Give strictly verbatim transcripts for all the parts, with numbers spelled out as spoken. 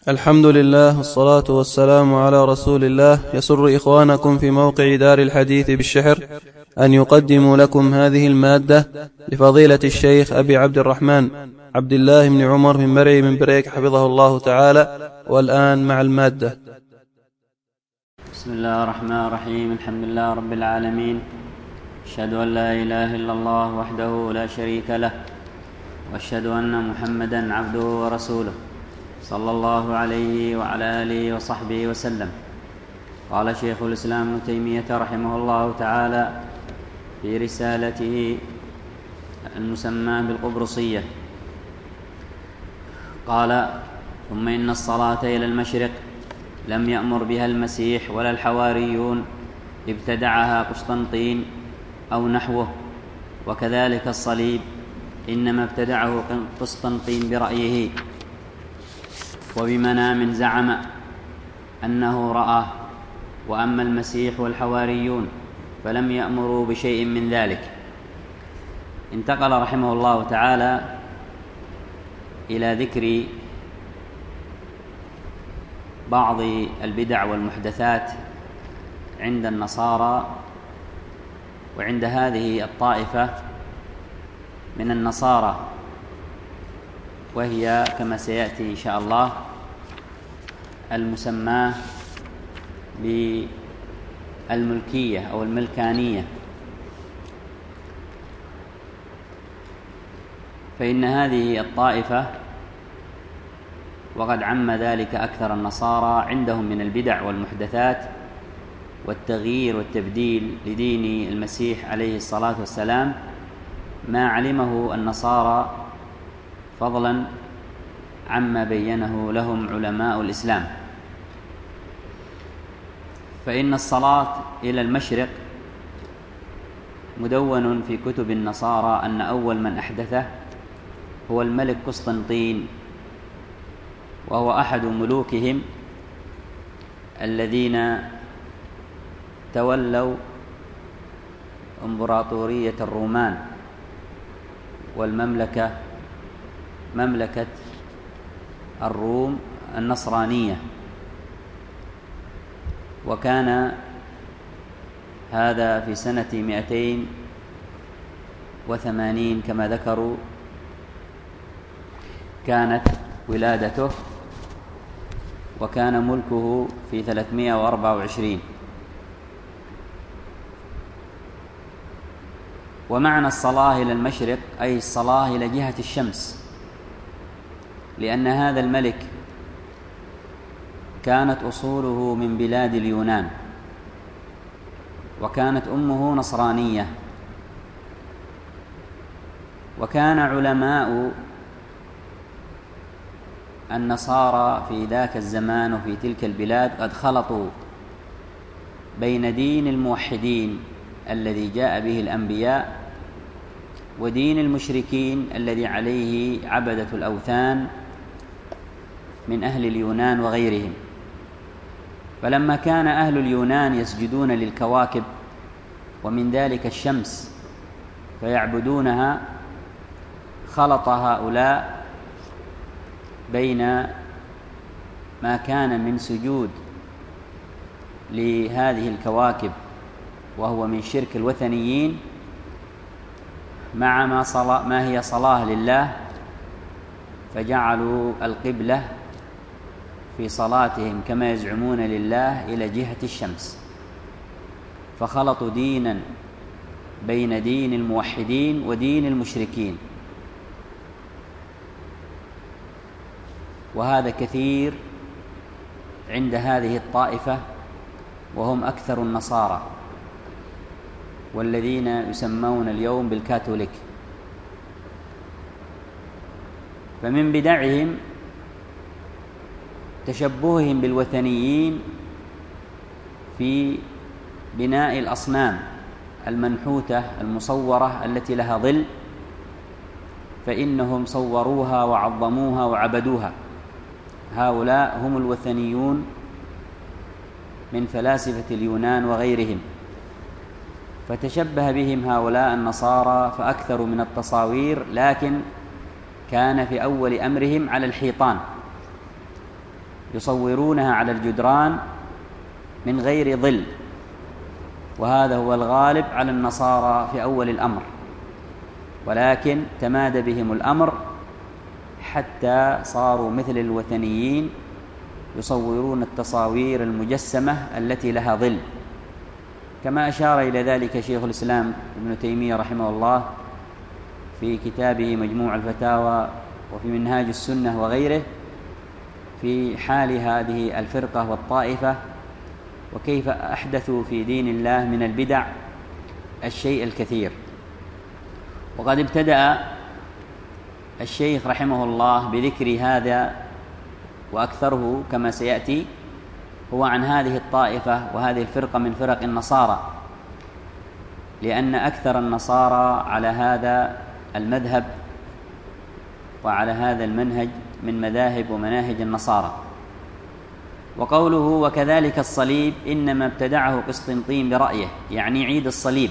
الحمد لله والصلاة والسلام على رسول الله. يسر إخوانكم في موقع دار الحديث بالشحر أن يقدموا لكم هذه المادة لفضيلة الشيخ أبي عبد الرحمن عبد الله بن عمر من مرعي من بريك حفظه الله تعالى. والآن مع المادة. بسم الله الرحمن الرحيم. الحمد لله رب العالمين، أشهد أن لا إله إلا الله وحده لا شريك له، وأشهد أن محمدا عبده ورسوله صلى الله عليه وعلى آله وصحبه وسلم. قال شيخ الإسلام ابن تيمية رحمه الله تعالى في رسالته المسمى بالقبرصية، قال: ثم إن الصلاة إلى المشرق لم يأمر بها المسيح ولا الحواريون، ابتدعها قسطنطين أو نحوه، وكذلك الصليب إنما ابتدعه قسطنطين برأيه وبمنام زعم أنه رآه، وأما المسيح والحواريون فلم يأمروا بشيء من ذلك. انتقل رحمه الله تعالى إلى ذكر بعض البدع والمحدثات عند النصارى وعند هذه الطائفة من النصارى، وهي كما سيأتي إن شاء الله المسماة بالملكية أو الملكانية. فإن هذه الطائفة وقد عم ذلك أكثر النصارى عندهم من البدع والمحدثات والتغيير والتبديل لدين المسيح عليه الصلاة والسلام ما علمه النصارى، فضلا عما بينه لهم علماء الإسلام. فإن الصلاة إلى المشرق مدون في كتب النصارى أن أول من أحدثه هو الملك قسطنطين، وهو أحد ملوكهم الذين تولوا إمبراطورية الرومان والمملكة مملكة الروم النصرانية. وكان هذا في سنة مئتين وثمانين كما ذكروا كانت ولادته، وكان ملكه في ثلاثمائة وأربعة وعشرين. ومعنى الصلاة إلى المشرق أي الصلاة إلى جهة الشمس، لأن هذا الملك كانت أصوله من بلاد اليونان، وكانت أمه نصرانية، وكان علماء النصارى في ذاك الزمان وفي تلك البلاد قد خلطوا بين دين الموحدين الذي جاء به الأنبياء ودين المشركين الذي عليه عبدة الأوثان من أهل اليونان وغيرهم. فلما كان أهل اليونان يسجدون للكواكب ومن ذلك الشمس فيعبدونها، خلط هؤلاء بين ما كان من سجود لهذه الكواكب وهو من شرك الوثنيين مع ما, صلاة ما هي صلاة لله، فجعلوا القبلة في صلاتهم كما يزعمون لله إلى جهة الشمس، فخلطوا دينا بين دين الموحدين ودين المشركين. وهذا كثير عند هذه الطائفة، وهم أكثر النصارى والذين يسمون اليوم بالكاثوليك. فمن بدعهم تشبههم بالوثنيين في بناء الأصنام المنحوتة المصورة التي لها ظل، فإنهم صوروها وعظموها وعبدوها. هؤلاء هم الوثنيون من فلاسفة اليونان وغيرهم، فتشبه بهم هؤلاء النصارى فأكثروا من التصاوير، لكن كان في أول أمرهم على الحيطان، يصورونها على الجدران من غير ظل، وهذا هو الغالب على النصارى في أول الأمر، ولكن تمادى بهم الأمر حتى صاروا مثل الوثنيين يصورون التصاوير المجسمة التي لها ظل، كما أشار إلى ذلك شيخ الإسلام ابن تيمية رحمه الله في كتابه مجموع الفتاوى وفي منهاج السنة وغيره، في حال هذه الفرقة والطائفة، وكيف أحدثوا في دين الله من البدع الشيء الكثير. وقد ابتدأ الشيخ رحمه الله بذكر هذا، وأكثره كما سيأتي هو عن هذه الطائفة وهذه الفرقة من فرق النصارى، لأن أكثر النصارى على هذا المذهب وعلى هذا المنهج من مذاهب ومناهج النصارى. وقوله وكذلك الصليب إنما ابتدعه قسطنطين برأيه، يعني عيد الصليب،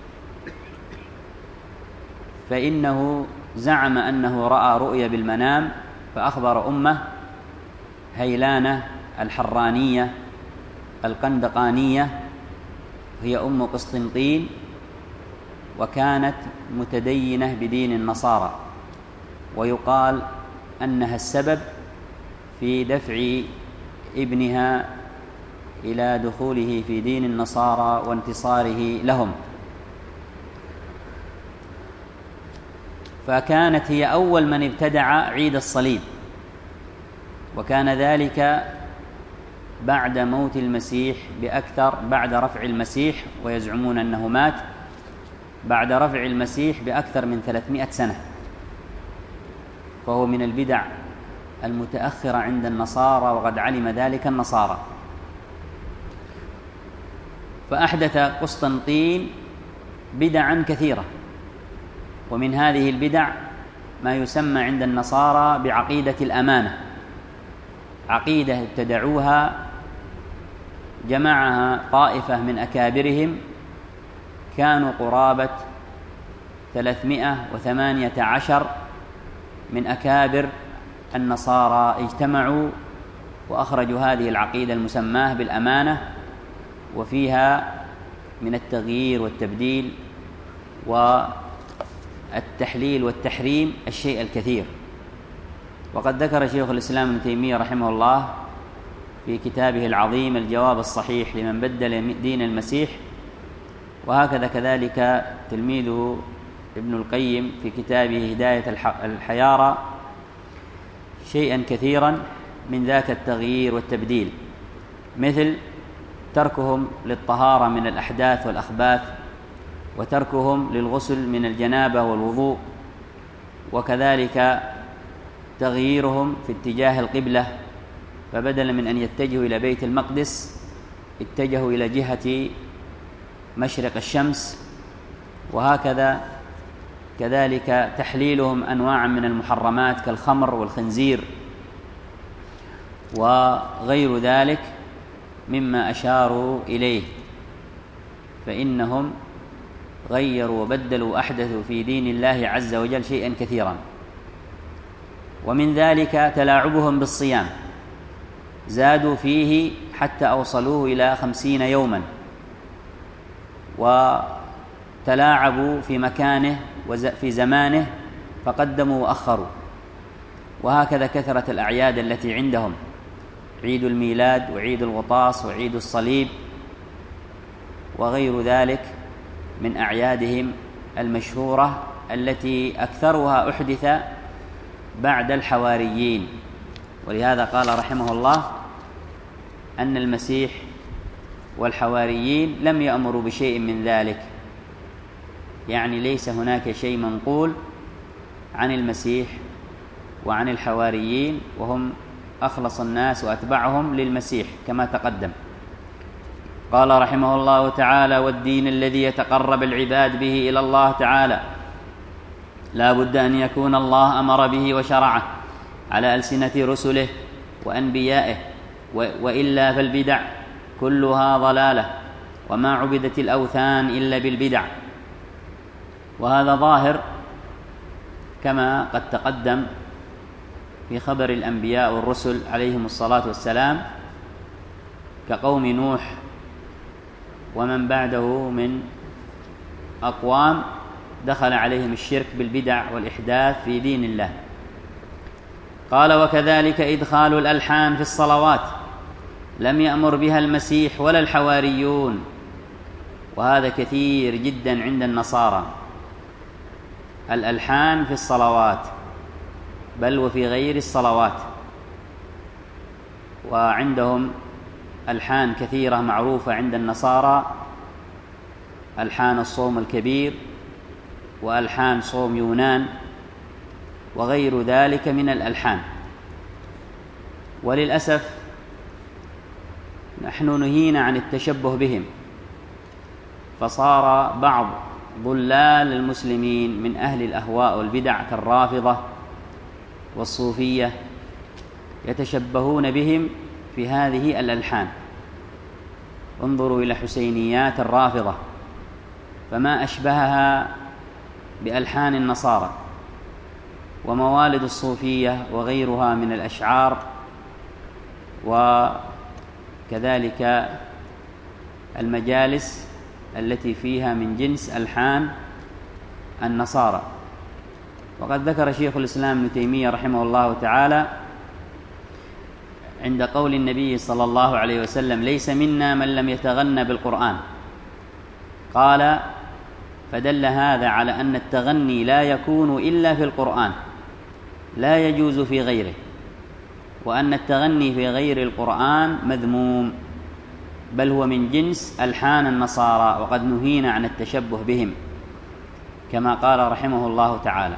فإنه زعم أنه رأى رؤيا بالمنام فأخبر أمه هيلانة الحرانية القندقانية، هي أم قسطنطين، وكانت متدينة بدين النصارى، ويقال أنها السبب في دفع ابنها إلى دخوله في دين النصارى وانتصاره لهم. فكانت هي أول من ابتدع عيد الصليب، وكان ذلك بعد موت المسيح بأكثر، بعد رفع المسيح، ويزعمون أنه مات بعد رفع المسيح بأكثر من ثلاثمائة سنة، فهو من البدع المتأخرة عند النصارى، وقد علم ذلك النصارى. فأحدث قسطنطين بدعا كثيرة، ومن هذه البدع ما يسمى عند النصارى بعقيدة الأمانة، عقيدة ابتدعوها جمعها طائفة من أكابرهم، كانوا قرابة ثلاثمائة وثمانية عشر من أكابر النصارى اجتمعوا وأخرجوا هذه العقيدة المسماة بالأمانة، وفيها من التغيير والتبديل والتحليل والتحريم الشيء الكثير. وقد ذكر شيخ الإسلام ابن تيمية رحمه الله في كتابه العظيم الجواب الصحيح لمن بدل دين المسيح، وهكذا كذلك تلميذه ابن القيم في كتابه هداية الحيارى شيئا كثيرا من ذاك التغيير والتبديل، مثل تركهم للطهارة من الأحداث والأخباث، وتركهم للغسل من الجنابة والوضوء، وكذلك تغييرهم في اتجاه القبلة، فبدلا من أن يتجهوا إلى بيت المقدس اتجهوا إلى جهة مشرق الشمس، وهكذا كذلك تحليلهم أنواعا من المحرمات كالخمر والخنزير وغير ذلك مما أشاروا إليه، فإنهم غيروا وبدلوا وأحدثوا في دين الله عز وجل شيئا كثيرا. ومن ذلك تلاعبهم بالصيام، زادوا فيه حتى أوصلوه إلى خمسين يوما، وتلاعبوا في مكانه وفي زمانه فقدموا وأخروا، وهكذا كثرة الأعياد التي عندهم، عيد الميلاد وعيد الغطاس وعيد الصليب وغير ذلك من أعيادهم المشهورة التي أكثرها أحدث بعد الحواريين. ولهذا قال رحمه الله أن المسيح والحواريين لم يأمروا بشيء من ذلك، يعني ليس هناك شيء منقول عن المسيح وعن الحواريين، وهم أخلص الناس وأتبعهم للمسيح كما تقدم. قال رحمه الله تعالى: والدين الذي يتقرب العباد به إلى الله تعالى لا بد أن يكون الله أمر به وشرعه على ألسنة رسله وأنبيائه، وإلا فالبدع كلها ضلالة، وما عبدت الأوثان إلا بالبدع. وهذا ظاهر كما قد تقدم في خبر الأنبياء والرسل عليهم الصلاة والسلام كقوم نوح ومن بعده من أقوام دخل عليهم الشرك بالبدع والإحداث في دين الله. قال: وكذلك إدخال الألحان في الصلوات لم يأمر بها المسيح ولا الحواريون، وهذا كثير جدا عند النصارى، الألحان في الصلوات بل وفي غير الصلوات. وعندهم ألحان كثيرة معروفة عند النصارى، ألحان الصوم الكبير وألحان صوم يونان وغير ذلك من الألحان. وللأسف نحن نهينا عن التشبه بهم، فصار بعض ضلال المسلمين من أهل الأهواء والبدع كالرافضة والصوفية يتشبهون بهم في هذه الألحان. انظروا إلى حسينيات الرافضة، فما أشبهها بألحان النصارى، وموالد الصوفية وغيرها من الأشعار، وكذلك المجالس التي فيها من جنس ألحان النصارى. وقد ذكر شيخ الإسلام ابن تيمية رحمه الله تعالى عند قول النبي صلى الله عليه وسلم: ليس منا من لم يتغنى بالقرآن، قال: فدل هذا على أن التغني لا يكون إلا في القرآن، لا يجوز في غيره، وأن التغني في غير القرآن مذموم، بل هو من جنس ألحان النصارى، وقد نهينا عن التشبه بهم كما قال رحمه الله تعالى.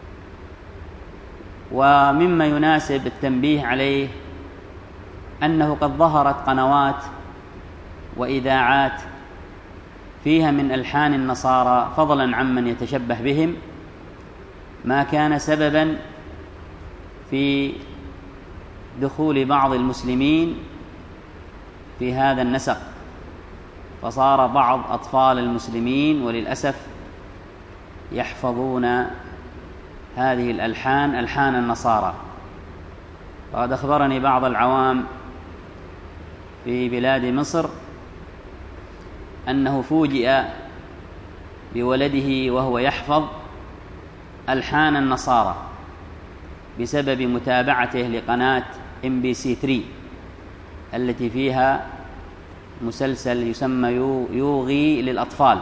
ومما يناسب التنبيه عليه أنه قد ظهرت قنوات وإذاعات فيها من ألحان النصارى فضلا عمن يتشبه بهم ما كان سببا في دخول بعض المسلمين في هذا النسق، فصار بعض أطفال المسلمين وللأسف يحفظون هذه الألحان، ألحان النصارى. وقد أخبرني بعض العوام في بلاد مصر أنه فوجئ بولده وهو يحفظ ألحان النصارى بسبب متابعته لقناة إم بي سي ثري التي فيها مسلسل يسمى يوغي للأطفال،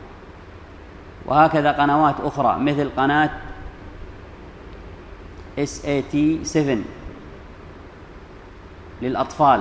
وهكذا قنوات أخرى مثل قناة إس إيه تي سفن للأطفال.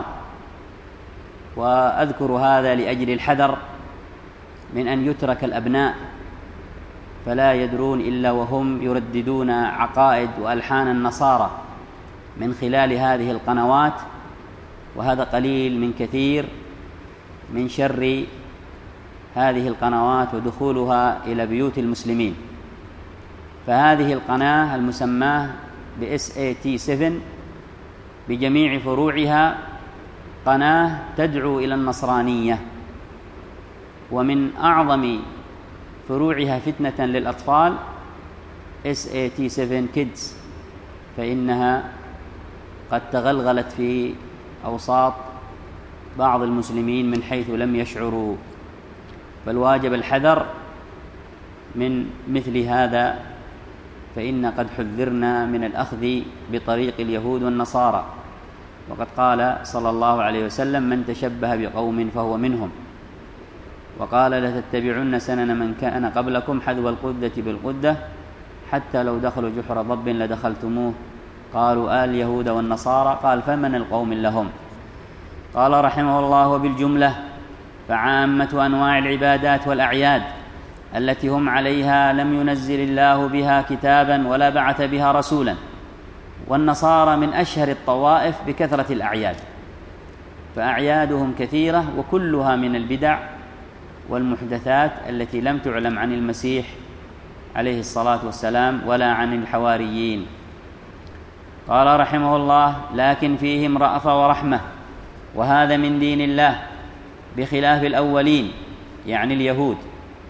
وأذكر هذا لأجل الحذر من أن يترك الأبناء فلا يدرون إلا وهم يرددون عقائد وألحان النصارى من خلال هذه القنوات، وهذا قليل من كثير من شر هذه القنوات ودخولها إلى بيوت المسلمين. فهذه القناة المسماة ب إس إيه تي سفن بجميع فروعها قناة تدعو إلى النصرانية، ومن أعظم فروعها فتنة للأطفال إس إيه تي سفن كيدز، فإنها قد تغلغلت في أوساط بعض المسلمين من حيث لم يشعروا، فالواجب الحذر من مثل هذا، فإن قد حذرنا من الأخذ بطريق اليهود والنصارى. وقد قال صلى الله عليه وسلم: من تشبه بقوم فهو منهم. وقال: لتتبعن سنن من كان قبلكم حذو القدة بالقدة حتى لو دخلوا جحر ضب لدخلتموه. قالوا: آل اليهود والنصارى. قال: فمن القوم لهم؟ قال رحمه الله: وبالجملة فعامة أنواع العبادات والأعياد التي هم عليها لم ينزل الله بها كتابا ولا بعث بها رسولا، والنصارى من أشهر الطوائف بكثرة الأعياد، فأعيادهم كثيرة وكلها من البدع والمحدثات التي لم تعلم عن المسيح عليه الصلاة والسلام ولا عن الحواريين. قال رحمه الله: لكن فيهم رأفة ورحمة، وهذا من دين الله بخلاف الأولين يعني اليهود،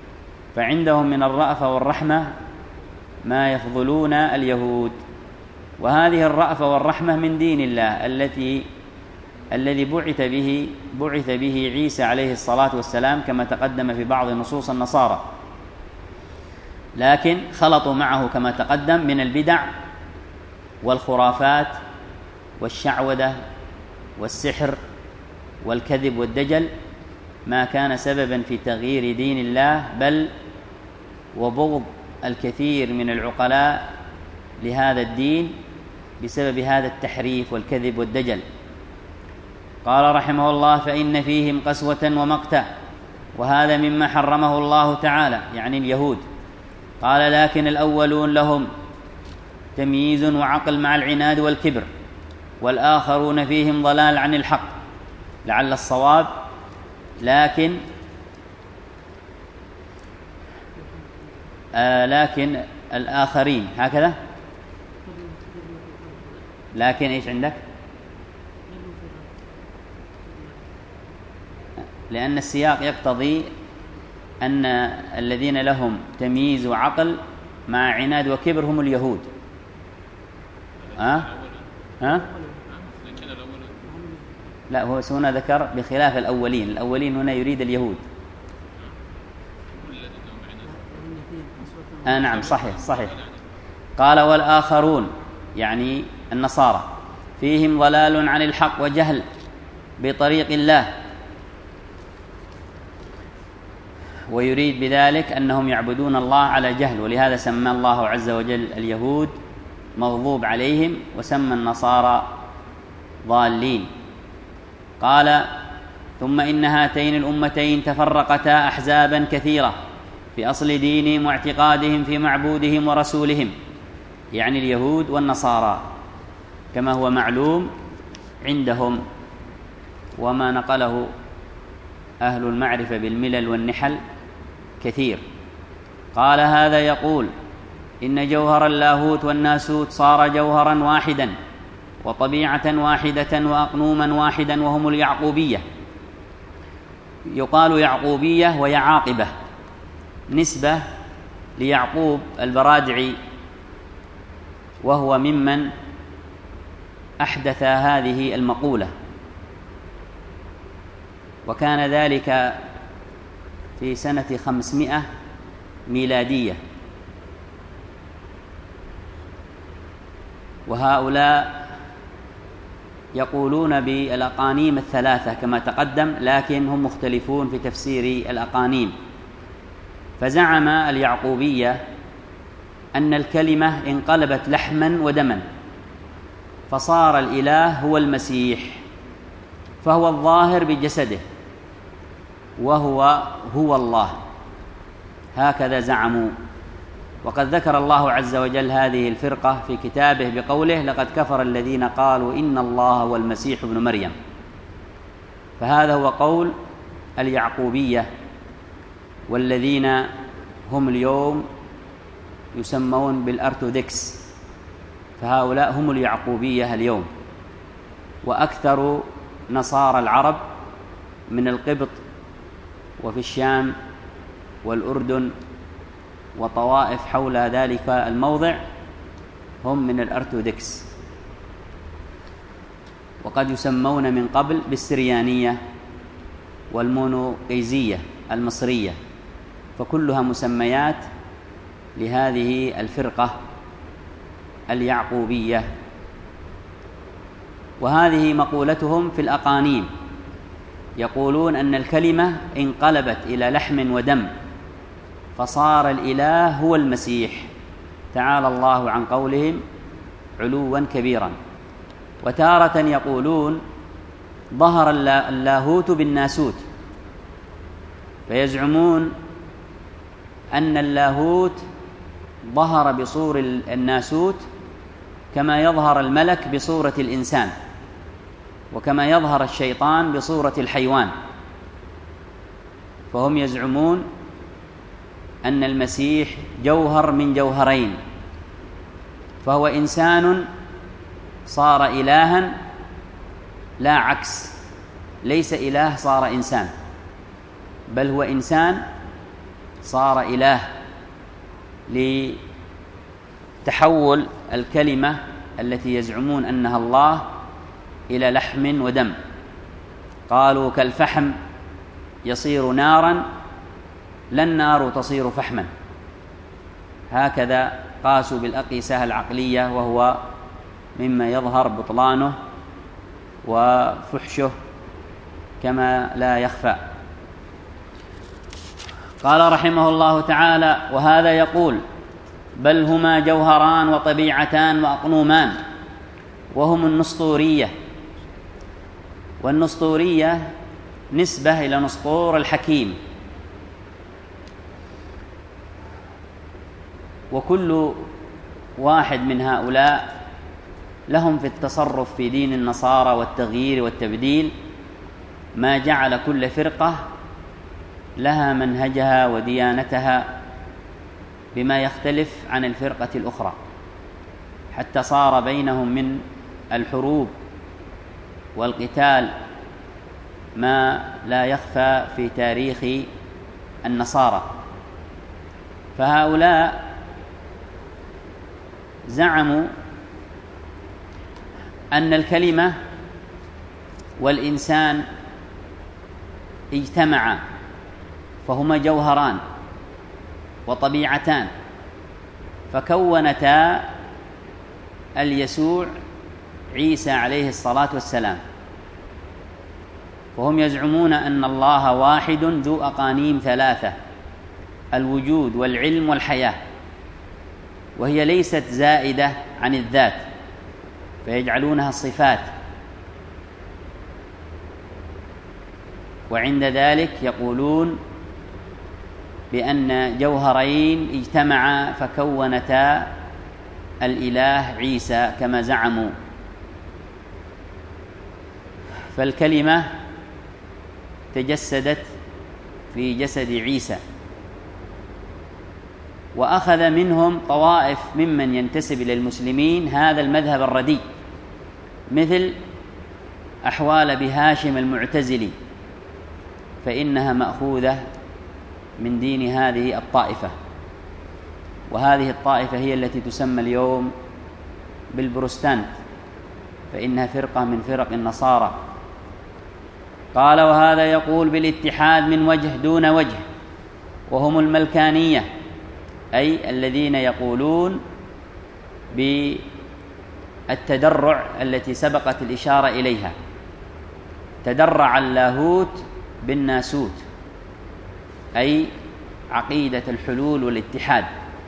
فعندهم من الرأفة والرحمة ما يفضلون اليهود، وهذه الرأفة والرحمة من دين الله التي الذي بعث به بعث به عيسى عليه الصلاة والسلام كما تقدم في بعض نصوص النصارى، لكن خلطوا معه كما تقدم من البدع والخرافات والشعوذة والسحر والكذب والدجل ما كان سببا في تغيير دين الله، بل وبغض الكثير من العقلاء لهذا الدين بسبب هذا التحريف والكذب والدجل. قال رحمه الله: فإن فيهم قسوة ومقتا، وهذا مما حرمه الله تعالى، يعني اليهود. قال: لكن الأولون لهم تمييز وعقل مع العناد والكبر، والآخرون فيهم ضلال عن الحق. لعل الصواب لكن آه لكن الآخرين، هكذا. لكن إيش عندك؟ لأن السياق يقتضي أن الذين لهم تمييز وعقل مع عناد وكبر هم اليهود. ها؟ ها؟ لا، هو هنا ذكر بخلاف الأولين. الأولين هنا يريد اليهود. آه نعم، صحيح صحيح. قال: والآخرون يعني النصارى فيهم ضلال عن الحق وجهل بطريق الله، ويريد بذلك أنهم يعبدون الله على جهل، ولهذا سمى الله عز وجل اليهود مغضوب عليهم وسمى النصارى ضالين. قال: ثم إن هاتين الأمتين تفرقتا أحزابا كثيرة في أصل دينهم واعتقادهم في معبودهم ورسولهم، يعني اليهود والنصارى، كما هو معلوم عندهم وما نقله أهل المعرفة بالملل والنحل كثير. قال: هذا يقول إن جوهر اللاهوت والناسوت صار جوهرا واحدا وطبيعة واحدة وأقنوما واحدا، وهم اليعقوبية. يقال يعقوبية ويعاقبة نسبة ليعقوب البرادعي، وهو ممن أحدث هذه المقولة، وكان ذلك في سنة خمسمائة ميلادية. وهؤلاء يقولون بالأقانيم الثلاثة كما تقدم، لكن هم مختلفون في تفسير الأقانيم. فزعم اليعقوبية أن الكلمة انقلبت لحما ودما، فصار الإله هو المسيح، فهو الظاهر بجسده وهو هو الله، هكذا زعموا. وقد ذكر الله عز وجل هذه الفرقة في كتابه بقوله: لقد كفر الذين قالوا إن الله هو المسيح ابن مريم. فهذا هو قول اليعقوبية، والذين هم اليوم يسمون بالأرثوذكس، فهؤلاء هم اليعقوبية اليوم. وأكثر نصارى العرب من القبط وفي الشام والأردن وطوائف حول ذلك الموضع هم من الأرثوذكس، وقد يسمون من قبل بالسريانية والمونوقيزية المصرية، فكلها مسميات لهذه الفرقة اليعقوبية. وهذه مقولتهم في الأقانيم، يقولون أن الكلمة انقلبت إلى لحم ودم، فصار الإله هو المسيح، تعالى الله عن قولهم علوا كبيرا. وتارة يقولون ظهر اللاهوت بالناسوت، فيزعمون أن اللاهوت ظهر بصور الناسوت كما يظهر الملك بصورة الإنسان، وكما يظهر الشيطان بصورة الحيوان. فهم يزعمون أن المسيح جوهر من جوهرين، فهو إنسان صار إلها، لا عكس، ليس إله صار إنسان، بل هو إنسان صار إله، لتحول الكلمة التي يزعمون أنها الله إلى لحم ودم. قالوا كالفحم يصير نارا لا النار تصير فحما. هكذا قاسوا بالأقيسة العقلية، وهو مما يظهر بطلانه وفحشه كما لا يخفى. قال رحمه الله تعالى: وهذا يقول: بل هما جوهران وطبيعتان وأقنومان، وهم النسطورية. والنسطورية نسبة إلى نسطور الحكيم، وكل واحد من هؤلاء لهم في التصرف في دين النصارى والتغيير والتبديل ما جعل كل فرقة لها منهجها وديانتها بما يختلف عن الفرقة الأخرى، حتى صار بينهم من الحروب والقتال ما لا يخفى في تاريخ النصارى. فهؤلاء زعموا أن الكلمة والإنسان اجتمعا، فهما جوهران وطبيعتان، فكونتا اليسوع عيسى عليه الصلاة والسلام. وهم يزعمون أن الله واحد ذو أقانيم ثلاثة: الوجود والعلم والحياة، وهي ليست زائدة عن الذات، فيجعلونها الصفات. وعند ذلك يقولون بأن جوهرين اجتمعا فكونتا الإله عيسى كما زعموا. فالكلمة تجسدت في جسد عيسى، وأخذ منهم طوائف ممن ينتسب إلى المسلمين هذا المذهب الرديء، مثل أحوال بهاشم المعتزلي، فإنها مأخوذة من دين هذه الطائفة. وهذه الطائفة هي التي تسمى اليوم بالبروتستانت، فإنها فرقة من فرق النصارى. قال: وهذا يقول بالاتحاد من وجه دون وجه، وهم الملكانية، أي الذين يقولون بالتدرع التي سبقت الإشارة إليها. تدرع اللاهوت بالناسوت، أي عقيدة الحلول والاتحاد.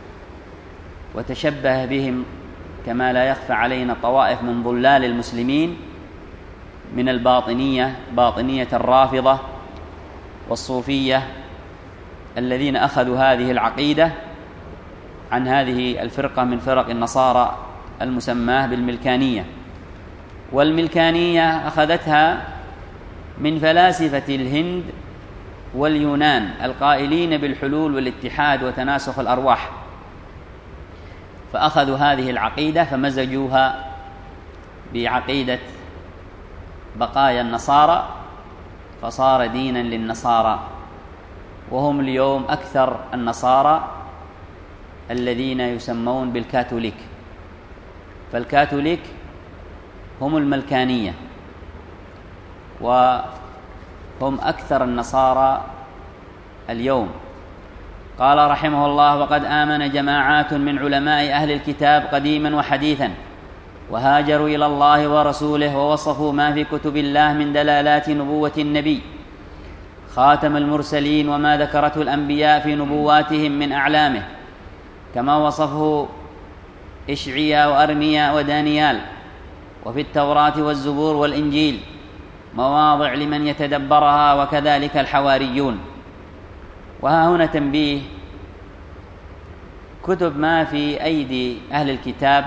وتشبه بهم كما لا يخفى علينا طوائف من ضلال المسلمين من الباطنية، باطنية الرافضة والصوفية، الذين أخذوا هذه العقيدة عن هذه الفرقة من فرق النصارى المسماة بالملكانية. والملكانية أخذتها من فلاسفة الهند واليونان القائلين بالحلول والاتحاد وتناسخ الأرواح، فأخذوا هذه العقيدة فمزجوها بعقيدة بقايا النصارى، فصار دينا للنصارى. وهم اليوم أكثر النصارى الذين يسمون بالكاثوليك. فالكاثوليك هم الملكانية، وهم أكثر النصارى اليوم. قال رحمه الله: وقد آمن جماعات من علماء أهل الكتاب قديما وحديثا، وهاجروا إلى الله ورسوله، ووصفوا ما في كتب الله من دلالات نبوة النبي خاتم المرسلين وما ذكرته الأنبياء في نبواتهم من أعلامه، كما وصفه إشعيا وأرميا ودانيال. وفي التوراة والزبور والإنجيل مواضع لمن يتدبرها، وكذلك الحواريون. وها هنا تنبيه: كتب ما في أيدي أهل الكتاب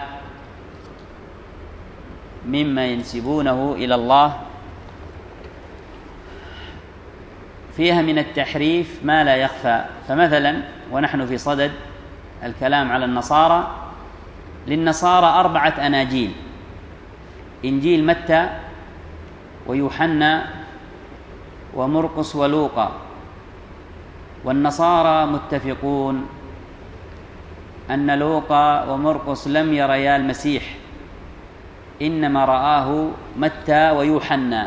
مما ينسبونه إلى الله فيها من التحريف ما لا يخفى. فمثلا، ونحن في صدد الكلام على النصارى، للنصارى أربعة أناجيل: إنجيل متى ويوحنا ومرقس ولوقا. والنصارى متفقون أن لوقا ومرقس لم يريا المسيح، إنما رآه متى ويوحنا،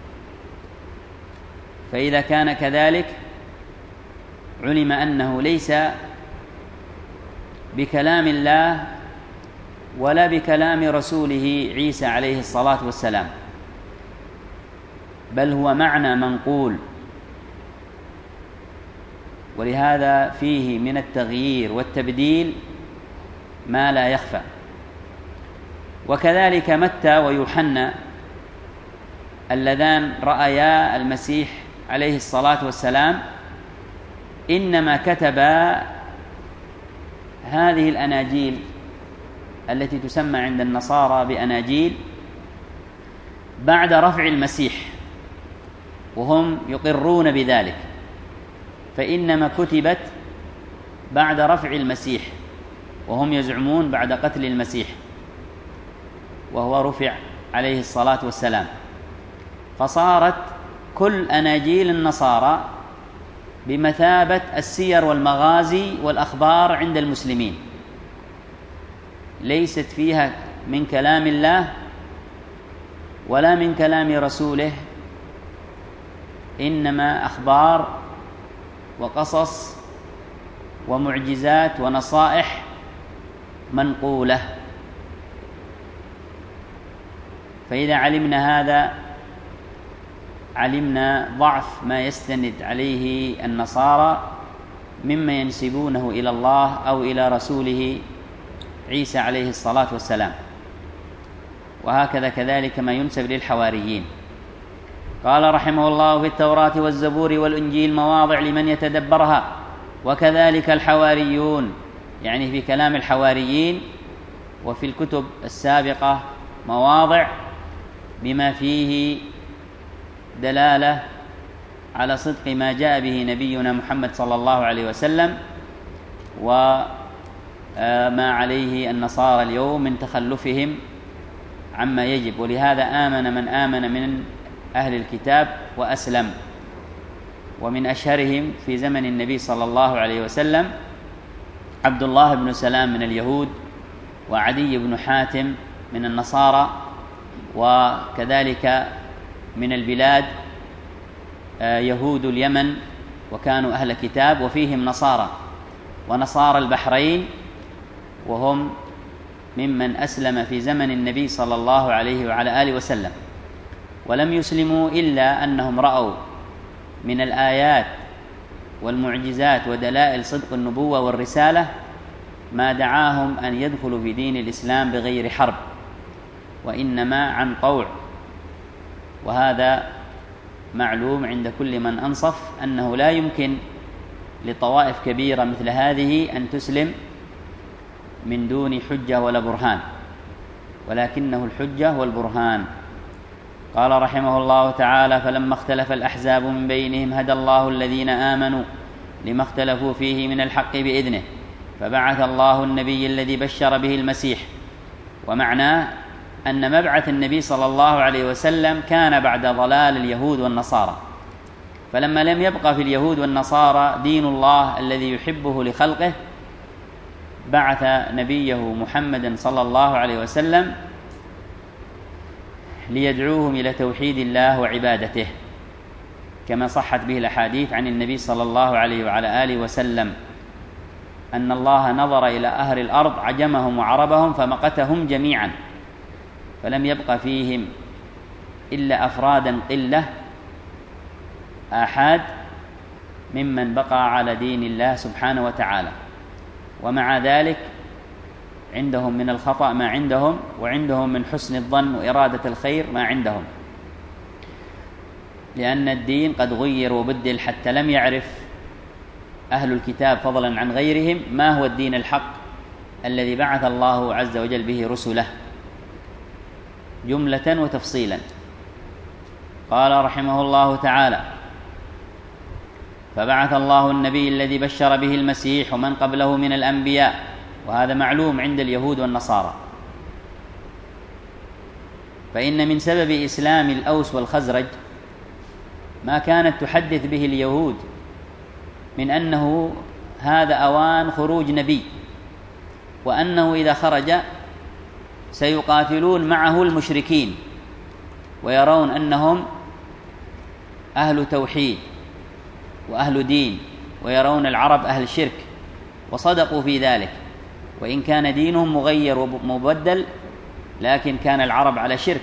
فإذا كان كذلك علم أنه ليس بكلام الله ولا بكلام رسوله عيسى عليه الصلاة والسلام، بل هو معنى منقول، ولهذا فيه من التغيير والتبديل ما لا يخفى. وكذلك متى ويوحنا اللذان رأيا المسيح عليه الصلاة والسلام إنما كتبا هذه الأناجيل التي تسمى عند النصارى بأناجيل بعد رفع المسيح، وهم يقرون بذلك، فإنما كتبت بعد رفع المسيح، وهم يزعمون بعد قتل المسيح وهو رفع عليه الصلاة والسلام. فصارت كل أناجيل النصارى بمثابة السير والمغازي والأخبار عند المسلمين، ليست فيها من كلام الله ولا من كلام رسوله، إنما أخبار وقصص ومعجزات ونصائح منقولة. فإذا علمنا هذا علمنا ضعف ما يستند عليه النصارى مما ينسبونه إلى الله أو إلى رسوله عيسى عليه الصلاة والسلام، وهكذا كذلك ما ينسب للحواريين. قال رحمه الله: في التوراة والزبور والإنجيل مواضع لمن يتدبرها، وكذلك الحواريون، يعني في كلام الحواريين وفي الكتب السابقة مواضع بما فيه دلالة على صدق ما جاء به نبينا محمد صلى الله عليه وسلم وما عليه النصارى اليوم من تخلفهم عما يجب. ولهذا آمن من آمن من أهل الكتاب وأسلم، ومن أشهرهم في زمن النبي صلى الله عليه وسلم عبد الله بن سلام من اليهود، وعدي بن حاتم من النصارى، وكذلك من البلاد يهود اليمن وكانوا أهل كتاب، وفيهم نصارى، ونصارى البحرين وهم ممن أسلم في زمن النبي صلى الله عليه وعلى آله وسلم، ولم يسلموا إلا أنهم رأوا من الآيات والمعجزات ودلائل صدق النبوة والرسالة ما دعاهم أن يدخلوا في دين الإسلام بغير حرب، وإنما عن طوع. وهذا معلوم عند كل من أنصف أنه لا يمكن لطوائف كبيرة مثل هذه أن تسلم من دون حجة ولا برهان، ولكنه الحجة والبرهان. قال رحمه الله تعالى: فلما اختلف الأحزاب من بينهم هدى الله الذين آمنوا لما اختلفوا فيه من الحق بإذنه، فبعث الله النبي الذي بشر به المسيح. ومعناه أن مبعث النبي صلى الله عليه وسلم كان بعد ضلال اليهود والنصارى، فلما لم يبقى في اليهود والنصارى دين الله الذي يحبه لخلقه بعث نبيه محمدا صلى الله عليه وسلم ليدعوهم إلى توحيد الله وعبادته، كما صحت به الأحاديث عن النبي صلى الله عليه وعلى آله وسلم أن الله نظر إلى أهل الأرض عجمهم وعربهم فمقتهم جميعا، فلم يبق فيهم إلا أفرادا قلة آحاد ممن بقى على دين الله سبحانه وتعالى. ومع ذلك عندهم من الخطأ ما عندهم، وعندهم من حسن الظن وإرادة الخير ما عندهم، لأن الدين قد غير وبدل حتى لم يعرف أهل الكتاب فضلا عن غيرهم ما هو الدين الحق الذي بعث الله عز وجل به رسله جملة وتفصيلا. قال رحمه الله تعالى: فبعث الله النبي الذي بشر به المسيح ومن قبله من الأنبياء، وهذا معلوم عند اليهود والنصارى، فإن من سبب إسلام الأوس والخزرج ما كانت تحدث به اليهود من أنه هذا أوان خروج نبي، وأنه إذا خرج سيقاتلون معه المشركين ويرون أنهم أهل توحيد وأهل دين، ويرون العرب أهل شرك، وصدقوا في ذلك، وإن كان دينهم مغير ومبدل لكن كان العرب على شرك.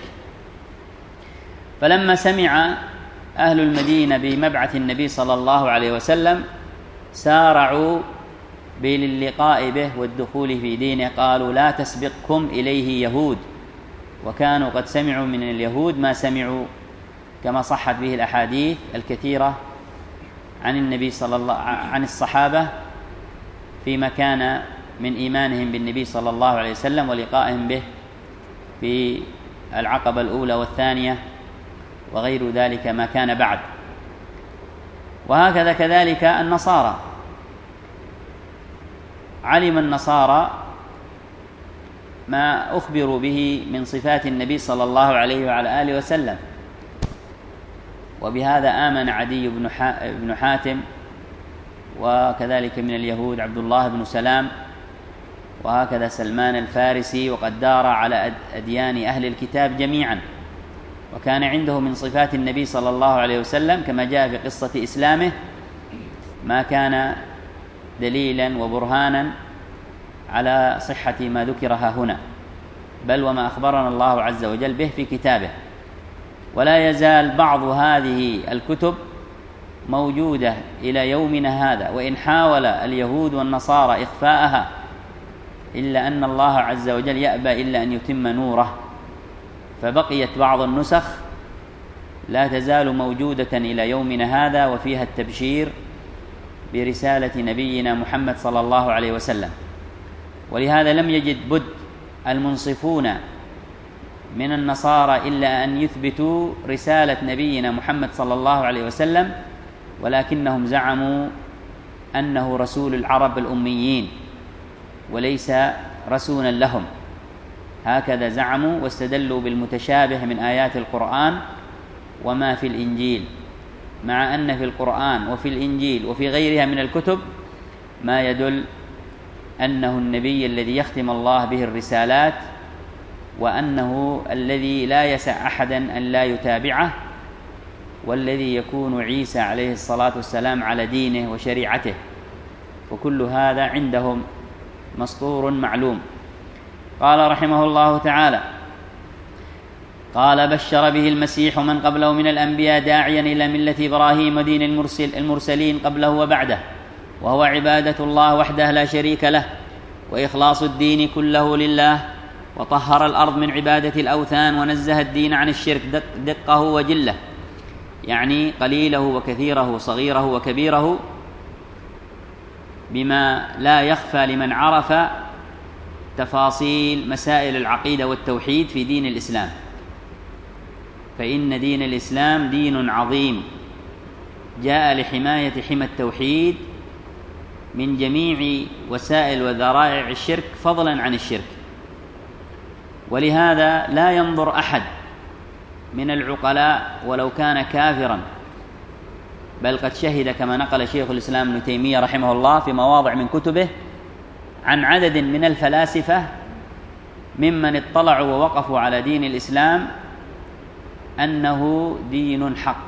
فلما سمع أهل المدينة بمبعث النبي صلى الله عليه وسلم سارعوا باللقاء به والدخول في دينه، قالوا لا تسبقكم إليه يهود، وكانوا قد سمعوا من اليهود ما سمعوا كما صحت به الأحاديث الكثيرة عن النبي صلى الله عن الصحابة فيما كان من إيمانهم بالنبي صلى الله عليه وسلم ولقائهم به في العقبة الأولى والثانية وغير ذلك ما كان بعد. وهكذا كذلك النصارى، علم النصارى ما أخبروا به من صفات النبي صلى الله عليه وعلى آله وسلم، وبهذا آمن عدي بن حاتم، وكذلك من اليهود عبد الله بن سلام، وهكذا سلمان الفارسي، وقد دار على أديان أهل الكتاب جميعا. وكان عنده من صفات النبي صلى الله عليه وسلم كما جاء في قصة إسلامه ما كان دليلا وبرهانا على صحة ما ذكرها هنا، بل وما أخبرنا الله عز وجل به في كتابه. ولا يزال بعض هذه الكتب موجودة إلى يومنا هذا، وإن حاول اليهود والنصارى إخفاءها إلا أن الله عز وجل يأبى إلا أن يتم نوره، فبقيت بعض النسخ لا تزال موجودة إلى يومنا هذا، وفيها التبشير برسالة نبينا محمد صلى الله عليه وسلم. ولهذا لم يجد بد المنصفون من النصارى إلا أن يثبتوا رسالة نبينا محمد صلى الله عليه وسلم، ولكنهم زعموا أنه رسول العرب الأميين وليس رسولا لهم، هكذا زعموا، واستدلوا بالمتشابه من آيات القرآن وما في الإنجيل، مع أن في القرآن وفي الإنجيل وفي غيرها من الكتب ما يدل أنه النبي الذي يختم الله به الرسالات، وأنه الذي لا يسع أحدا أن لا يتابعه، والذي يكون عيسى عليه الصلاة والسلام على دينه وشريعته، وكل هذا عندهم مسطور معلوم. قال رحمه الله تعالى: قال: بشر به المسيح من قبله من الأنبياء داعيا إلى ملة إبراهيم ودين المرسل المرسلين قبله وبعده، وهو عبادة الله وحده لا شريك له، وإخلاص الدين كله لله، وطهر الأرض من عبادة الأوثان، ونزه الدين عن الشرك دقه وجله، يعني قليله وكثيره، صغيره وكبيره، بما لا يخفى لمن عرف تفاصيل مسائل العقيدة والتوحيد في دين الإسلام. فإن دين الإسلام دين عظيم جاء لحماية حمى التوحيد من جميع وسائل وذرائع الشرك فضلا عن الشرك. ولهذا لا ينظر أحد من العقلاء ولو كان كافرا، بل قد شهد كما نقل شيخ الإسلام ابن تيمية رحمه الله في مواضع من كتبه عن عدد من الفلاسفة ممن اطلعوا ووقفوا على دين الإسلام أنه دين حق،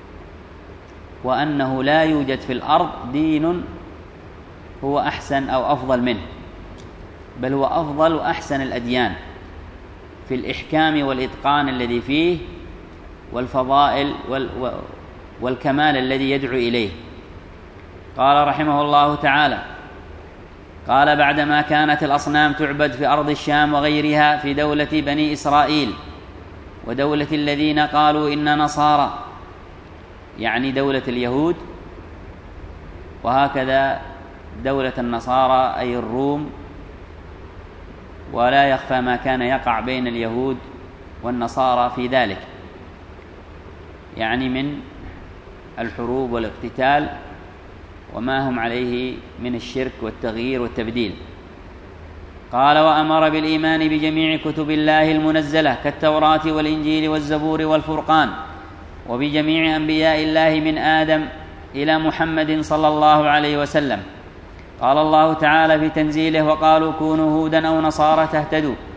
وأنه لا يوجد في الأرض دين هو أحسن أو أفضل منه، بل هو أفضل وأحسن الأديان في الإحكام والإتقان الذي فيه، والفضائل والكمال الذي يدعو إليه. قال رحمه الله تعالى: قال: بعدما كانت الأصنام تعبد في أرض الشام وغيرها في دولة بني إسرائيل ودولة الذين قالوا إن نصارى، يعني دولة اليهود، وهكذا دولة النصارى أي الروم، ولا يخفى ما كان يقع بين اليهود والنصارى في ذلك، يعني من الحروب والاقتتال وما هم عليه من الشرك والتغيير والتبديل. قال: وأمر بالإيمان بجميع كتب الله المنزلة كالتوراة والإنجيل والزبور والفرقان، وبجميع أنبياء الله من آدم إلى محمد صلى الله عليه وسلم. قال الله تعالى في تنزيله: وقالوا كونوا هودا أو نصارى تهتدوا،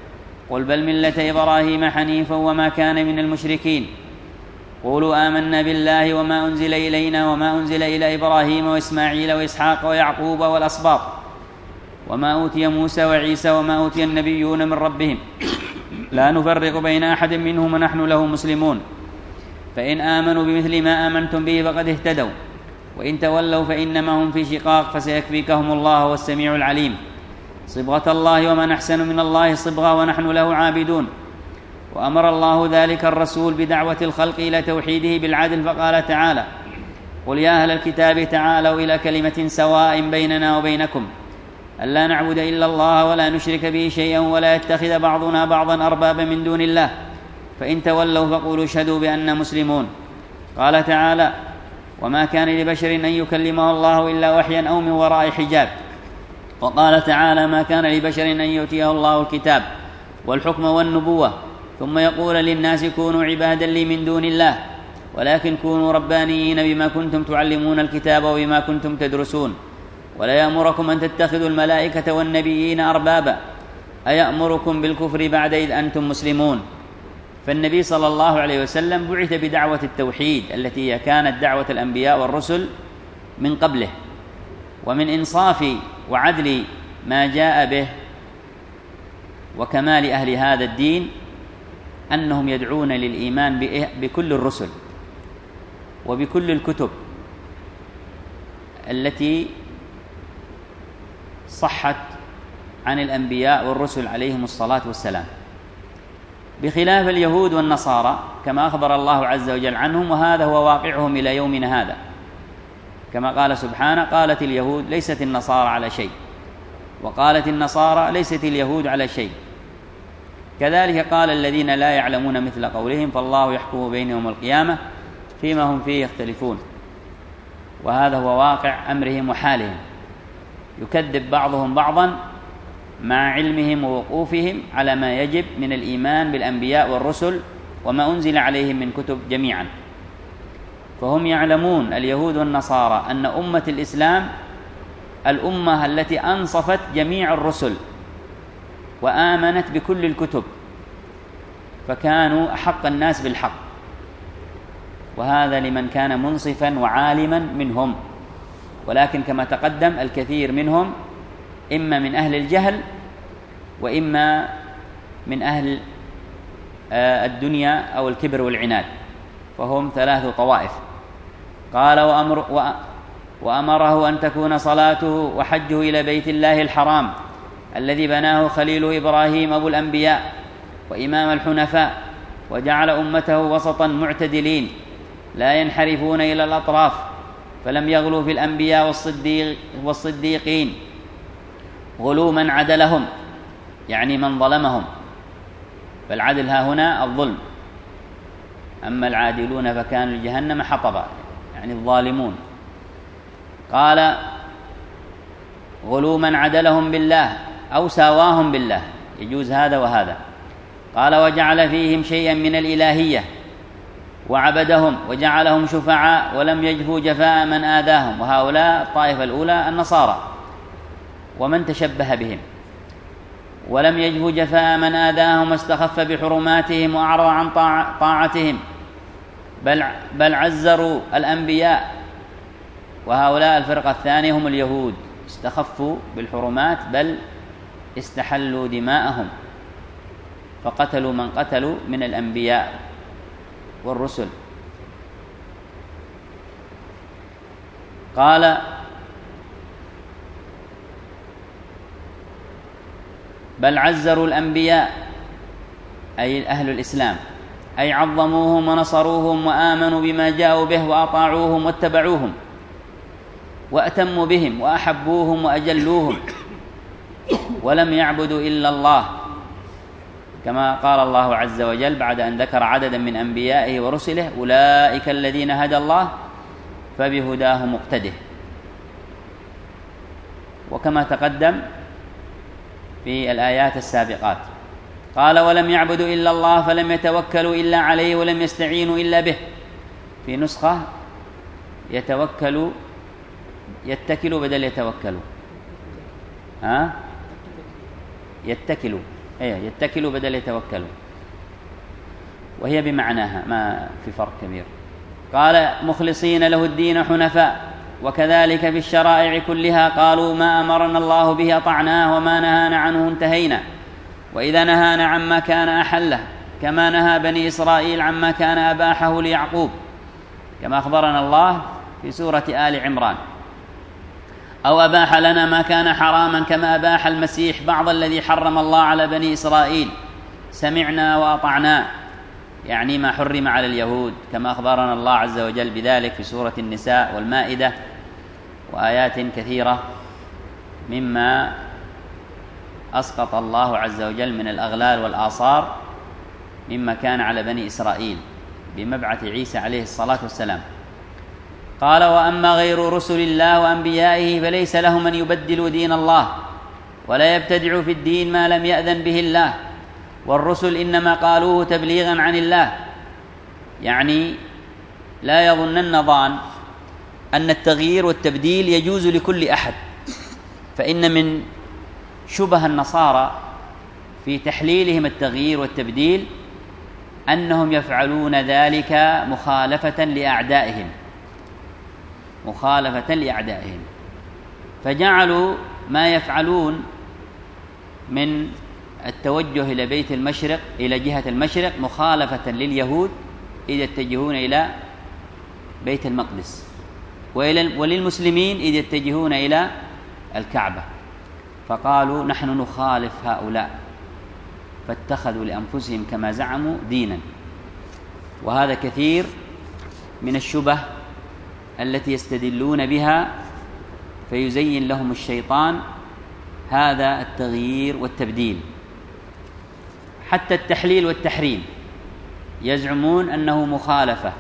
قل بل ملة إبراهيم حنيفا وما كان من المشركين قولوا آمنا بالله وما أنزل إلينا وما أنزل إلى إبراهيم وإسماعيل وإسحاق ويعقوب والأسباط وما أوتي موسى وعيسى وما أوتي النبيون من ربهم لا نفرق بين أحد منهم ونحن له مسلمون فإن آمنوا بمثل ما آمنتم به فقد اهتدوا وإن تولوا فإنما هم في شقاق فسيكفيكهم الله هو السميع العليم صبغة الله ومن أحسن من الله صبغة ونحن له عابدون. وأمر الله ذلك الرسول بدعوة الخلق إلى توحيده بالعدل فقال تعالى قل يا أهل الكتاب تعالوا إلى كلمة سواء بيننا وبينكم ألا نعبد إلا الله ولا نشرك به شيئا ولا يتخذ بعضنا بعضا أربابا من دون الله فإن تولوا فقولوا اشهدوا بأننا مسلمون. قال تعالى وما كان لبشر أن يكلمه الله إلا وحيا أو من وراء حجاب. وقال تعالى ما كان لبشر أن يؤتيه الله الكتاب والحكم والنبوة ثم يقول للناس كونوا عبادا لي من دون الله ولكن كونوا ربانيين بما كنتم تعلمون الكتاب وبما كنتم تدرسون ولا يأمركم أن تتخذوا الملائكة والنبيين أربابا أيأمركم بالكفر بعد إذ أنتم مسلمون. فالنبي صلى الله عليه وسلم بعث بدعوة التوحيد التي كانت دعوة الأنبياء والرسل من قبله. ومن إنصاف وعدل ما جاء به وكمال أهل هذا الدين أنهم يدعون للإيمان بكل الرسل وبكل الكتب التي صحت عن الأنبياء والرسل عليهم الصلاة والسلام، بخلاف اليهود والنصارى كما أخبر الله عز وجل عنهم، وهذا هو واقعهم إلى يومنا هذا، كما قال سبحانه قالت اليهود ليست النصارى على شيء وقالت النصارى ليست اليهود على شيء. كذلك قال الذين لا يعلمون مثل قولهم فالله يحكم بينهم القيامة فيما هم فيه يختلفون. وهذا هو واقع أمرهم وحالهم، يكذب بعضهم بعضا مع علمهم ووقوفهم على ما يجب من الإيمان بالأنبياء والرسل وما أنزل عليهم من كتب جميعا. فهم يعلمون اليهود والنصارى أن أمة الإسلام الأمة التي أنصفت جميع الرسل وآمنت بكل الكتب، فكانوا أحق الناس بالحق، وهذا لمن كان منصفا وعالما منهم. ولكن كما تقدم الكثير منهم إما من أهل الجهل وإما من أهل الدنيا أو الكبر والعناد، فهم ثلاث طوائف. قال وأمر وأمره أن تكون صلاته وحجه إلى بيت الله الحرام الذي بناه خليله إبراهيم أبو الأنبياء وإمام الحنفاء، وجعل أمته وسطا معتدلين لا ينحرفون إلى الأطراف، فلم يغلوا في الأنبياء والصديق والصديقين غلوا من عدلهم، يعني من ظلمهم، فالعدل ها هنا الظلم، أما العادلون فكانوا لجهنم حطبا، يعني الظالمون. قال غلوا من عدلهم بالله أو ساواهم بالله، يجوز هذا وهذا. قال وجعل فيهم شيئا من الإلهية وعبدهم وجعلهم شفعاء ولم يجفوا جفاء من آذاهم، وهؤلاء الطائفة الأولى النصارى ومن تشبه بهم، ولم يجفوا جفاء من آذاهم واستخف بحرماتهم وأعرض عن طاعتهم، بل, بل عزروا الأنبياء. وهؤلاء الفرقة الثانية هم اليهود، استخفوا بالحرمات بل استحلوا دماءهم فقتلوا من قتلوا من الأنبياء والرسل. قال بل عزروا الأنبياء أي أهل الإسلام، أي عظموهم ونصروهم وآمنوا بما جاءوا به وأطاعوهم واتبعوهم وأتموا بهم وأحبوهم وأجلوهم، ولم يعبدوا إلا الله، كما قال الله عز وجل بعد أن ذكر عددا من أنبيائه ورسله أولئك الذين هدى الله فبهداه مقتده. وكما تقدم في الآيات السابقات قال ولم يعبدوا إلا الله فلم يتوكلوا إلا عليه ولم يستعينوا إلا به. في نسخة يتوكلوا يتكلوا بدل يتوكلوا، ها يتكلوا أيه يتكلوا بدل يتوكلوا، وهي بمعناها ما في فرق كبير. قال مخلصين له الدين حنفاء. وكذلك في الشرائع كلها قالوا ما أمرنا الله به أطعناه وما نهانا عنه انتهينا، وإذا نهانا عما كان أحله، كما نهى بني إسرائيل عما كان أباحه ليعقوب، كما أخبرنا الله في سورة آل عمران. أو أباح لنا ما كان حراما، كما أباح المسيح بعض الذي حرم الله على بني إسرائيل، سمعنا وأطعنا، يعني ما حرم على اليهود، كما أخبرنا الله عز وجل بذلك في سورة النساء والمائدة وآيات كثيرة مما أسقط الله عز وجل من الأغلال والآثار مما كان على بني إسرائيل بمبعث عيسى عليه الصلاة والسلام. قال وأما غير رسل الله وأنبيائه فليس لهم أن يبدلوا دين الله ولا يبتدعوا في الدين ما لم يأذن به الله، والرسل إنما قالوه تبليغا عن الله. يعني لا يظنن ظان أن التغيير والتبديل يجوز لكل أحد، فإن من شبه النصارى في تحليلهم التغيير والتبديل أنهم يفعلون ذلك مخالفة لأعدائهم مخالفة لأعدائهم فجعلوا ما يفعلون من التوجه إلى بيت المشرق إلى جهة المشرق مخالفة لليهود إذ يتجهون إلى بيت المقدس، وللمسلمين إذ يتجهون إلى الكعبة، فقالوا نحن نخالف هؤلاء، فاتخذوا لأنفسهم كما زعموا دينا. وهذا كثير من الشبه التي يستدلون بها فيزين لهم الشيطان هذا التغيير والتبديل. حتى التحليل والتحريم يزعمون أنه مخالفة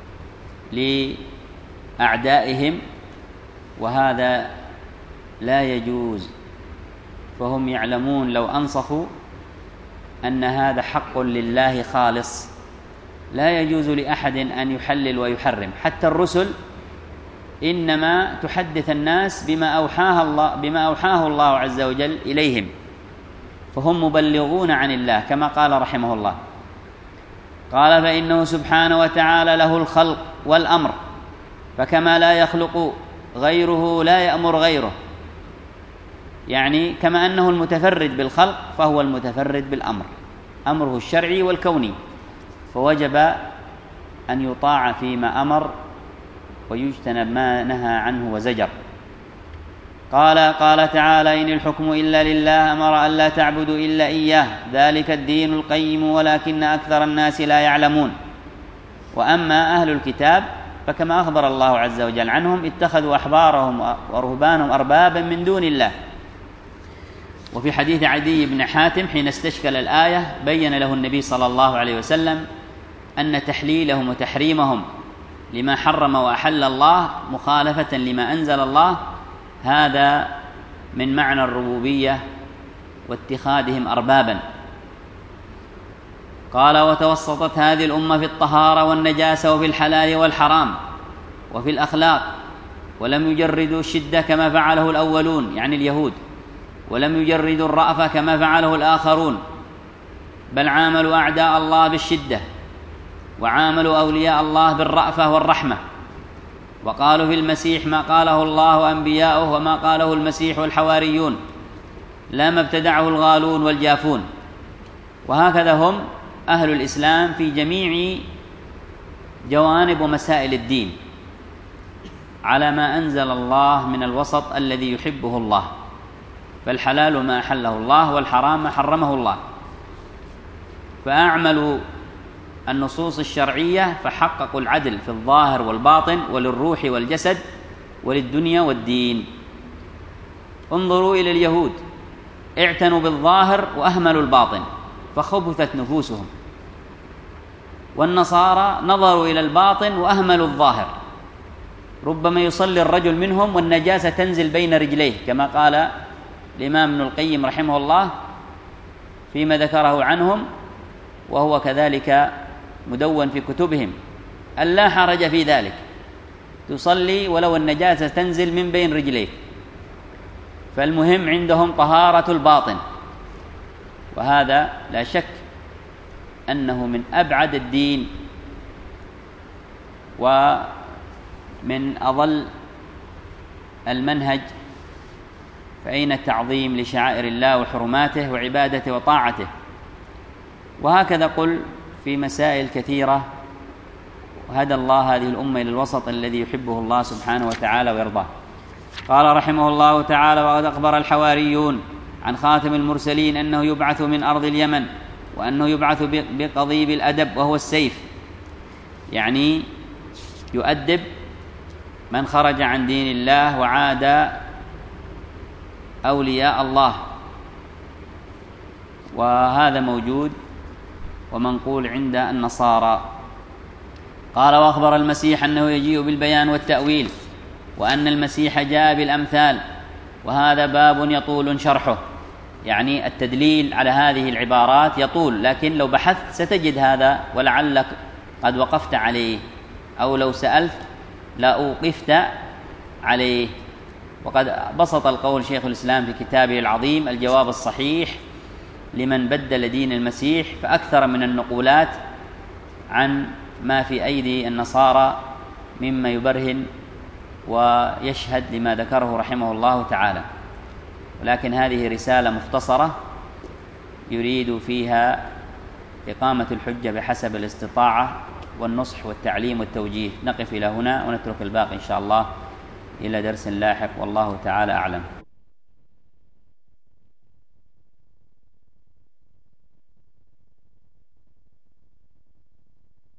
لأعدائهم، وهذا لا يجوز، فهم يعلمون لو أنصفوا أن هذا حق لله خالص، لا يجوز لأحد أن يحلل ويحرم. حتى الرسل إنما تحدث الناس بما أوحاه الله بما أوحاه الله عز وجل إليهم، فهم مبلغون عن الله، كما قال رحمه الله. قال فإنه سبحانه وتعالى له الخلق والأمر، فكما لا يخلق غيره لا يأمر غيره، يعني كما أنه المتفرد بالخلق فهو المتفرد بالأمر، أمره الشرعي والكوني، فوجب أن يطاع فيما أمر ويجتنب ما نهى عنه وزجر. قال قال تعالى إن الحكم إلا لله أمر أن لا تعبدوا إلا إياه ذلك الدين القيم ولكن أكثر الناس لا يعلمون. وأما أهل الكتاب فكما أخبر الله عز وجل عنهم اتخذوا أحبارهم ورهبانهم أربابا من دون الله. وفي حديث عدي بن حاتم حين استشكل الآية بين له النبي صلى الله عليه وسلم أن تحليلهم وتحريمهم لما حرم وأحل الله مخالفة لما أنزل الله، هذا من معنى الربوبية واتخاذهم أربابا. قال وتوسطت هذه الأمة في الطهارة والنجاسة وفي الحلال والحرام وفي الأخلاق، ولم يجردوا الشدة كما فعله الأولون يعني اليهود، ولم يجردوا الرأفة كما فعله الآخرون، بل عاملوا أعداء الله بالشدة وعاملوا أولياء الله بالرأفة والرحمة. وقالوا في المسيح ما قاله الله وأنبياؤه وما قاله المسيح والحواريون، لا ما ابتدعه الغالون والجافون. وهكذا هم أهل الإسلام في جميع جوانب ومسائل الدين على ما أنزل الله من الوسط الذي يحبه الله، فالحلال ما أحله الله والحرام ما حرمه الله، فأعملوا النصوص الشرعية فحققوا العدل في الظاهر والباطن وللروح والجسد وللدنيا والدين. انظروا إلى اليهود، اعتنوا بالظاهر وأهملوا الباطن فخبثت نفوسهم، والنصارى نظروا إلى الباطن وأهملوا الظاهر، ربما يصلي الرجل منهم والنجاسة تنزل بين رجليه، كما قال الإمام ابن القيم رحمه الله فيما ذكره عنهم، وهو كذلك مدون في كتبهم، ألا حرج في ذلك، تصلي ولو النجاسة تنزل من بين رجليك. فالمهم عندهم طهارة الباطن، وهذا لا شك أنه من أبعد الدين ومن أضل المنهج، فأين التعظيم لشعائر الله وحرماته وعبادته وطاعته؟ وهكذا قل في مسائل كثيرة، وهدى الله هذه الأمة إلى الوسط الذي يحبه الله سبحانه وتعالى ويرضاه. قال رحمه الله تعالى: وقد أخبر الحواريون عن خاتم المرسلين أنه يبعث من أرض اليمن، وأنه يبعث بقضيب الأدب وهو السيف، يعني يؤدب من خرج عن دين الله وعاد أولياء الله، وهذا موجود ومنقول عند النصارى. قال: وأخبر المسيح أنه يجيء بالبيان والتأويل، وأن المسيح جاء بالأمثال، وهذا باب يطول شرحه، يعني التدليل على هذه العبارات يطول، لكن لو بحثت ستجد هذا، ولعلك قد وقفت عليه، أو لو سألت لأوقفت عليه. وقد بسط القول شيخ الإسلام في كتابه العظيم الجواب الصحيح لمن بدل دين المسيح، فأكثر من النقولات عن ما في أيدي النصارى مما يبرهن ويشهد لما ذكره رحمه الله تعالى. ولكن هذه رسالة مختصرة يريد فيها إقامة الحجة بحسب الاستطاعة والنصح والتعليم والتوجيه. نقف إلى هنا ونترك الباقي إن شاء الله إلى درس لاحق، والله تعالى أعلم.